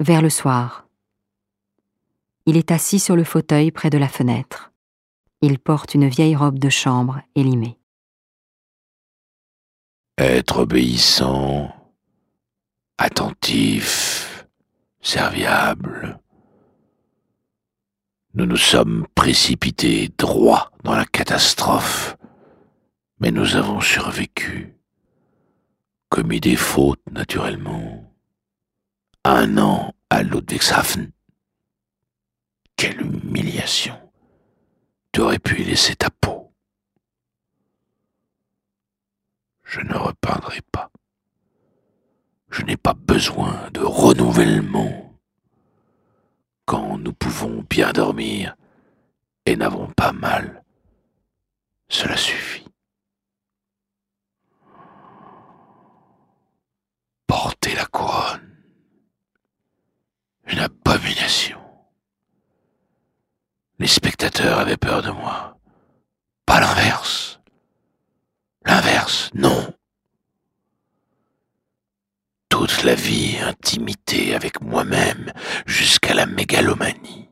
Vers le soir. Il est assis sur le fauteuil près de la fenêtre. Il porte une vieille robe de chambre élimée. Être obéissant, attentif, serviable. Nous nous sommes précipités droit dans la catastrophe, mais nous avons survécu, commis des fautes naturellement. 1 an à Ludwigshafen. Quelle humiliation! Tu aurais pu y laisser ta peau. Je ne repeindrai pas. Je n'ai pas besoin de renouvellement. Quand nous pouvons bien dormir et n'avons pas mal, cela suffit. Porter la couronne. Une abomination. Les spectateurs avaient peur de moi. Pas l'inverse. L'inverse, non. Toute la vie, intimité avec moi-même, jusqu'à la mégalomanie.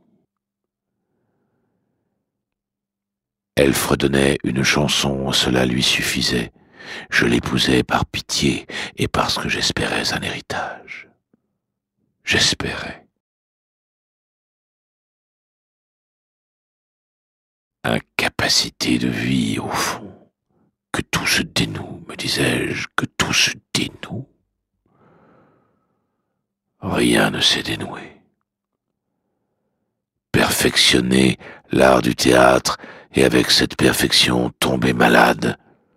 Elle fredonnait une chanson, cela lui suffisait. Je l'épousais par pitié et parce que j'espérais un héritage. J'espérais. Incapacité de vie, au fond. Que tout se dénoue, me disais-je, que tout se dénoue. Rien ne s'est dénoué. Perfectionner l'art du théâtre et avec cette perfection tomber malade.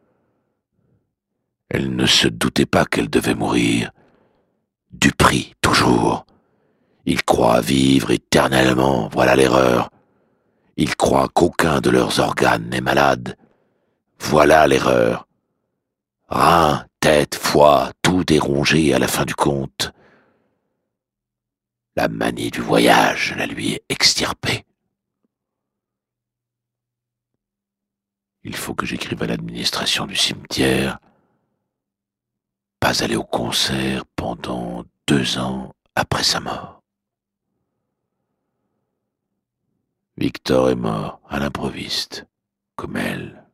Elle ne se doutait pas qu'elle devait mourir. Du prix, toujours. Ils croient vivre éternellement, voilà l'erreur. Ils croient qu'aucun de leurs organes n'est malade. Voilà l'erreur. Reins, tête, foie, tout est rongé à la fin du compte. La manie du voyage la lui est extirpée. Il faut que j'écrive à l'administration du cimetière. Pas aller au concert pendant 2 ans après sa mort. Victor est mort à l'improviste, comme elle.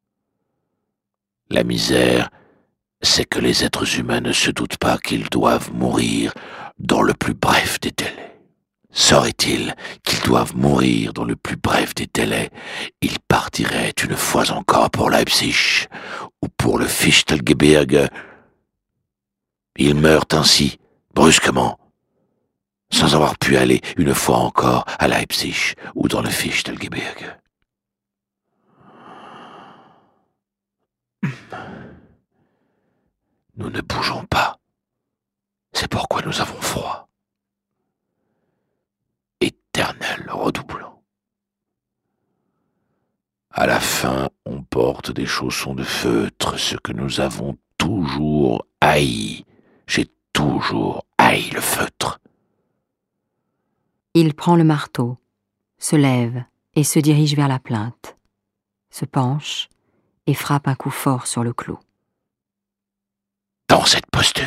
La misère, c'est que les êtres humains ne se doutent pas qu'ils doivent mourir dans le plus bref des délais. Saurait-il qu'ils doivent mourir dans le plus bref des délais, ils partiraient une fois encore pour Leipzig ou pour le Fichtelgebirge. Ils meurent ainsi, brusquement, sans avoir pu aller une fois encore à Leipzig ou dans le Fichtelgebirge. Nous ne bougeons pas. C'est pourquoi nous avons froid. Éternel redoublant. À la fin, on porte des chaussons de feutre, ce que nous avons toujours haï. J'ai toujours haï le feutre. Il prend le marteau, se lève et se dirige vers la plinthe, se penche et frappe un coup fort sur le clou. Dans cette posture.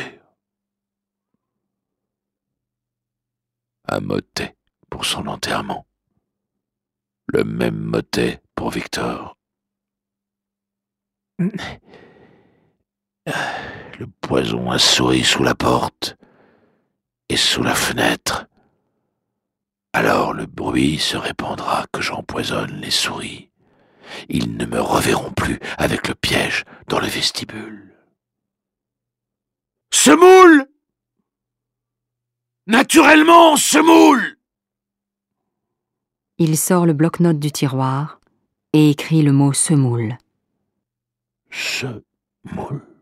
Un motet pour son enterrement. Le même motet pour Victor. Le poison a souri sous la porte et sous la fenêtre. Alors le bruit se répandra que j'empoisonne les souris. Ils ne me reverront plus avec le piège dans le vestibule. Semoule! Naturellement, semoule! Il sort le bloc-notes du tiroir et écrit le mot semoule. Semoule.